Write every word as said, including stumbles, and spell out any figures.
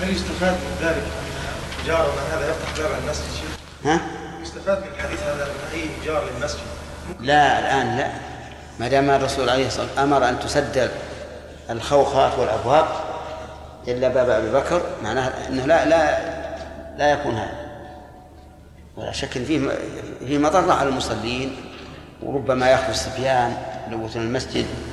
هل يستفاد من ذلك أن جار من هذا يفتح باب المسجد شيء؟ ها؟ يستفاد من الحديث هذا أن أي جار للمسجد؟ لا الآن لا، ما دام الرسول عليه الصلاة والسلام أمر أن تسد الخوخات والأبواب إلا باب أبي بكر، معناه أنه لا لا لا يكون هذا، ولا شك فيه في مضرة على المصلين، وربما يخرج الصبيان لوثن المسجد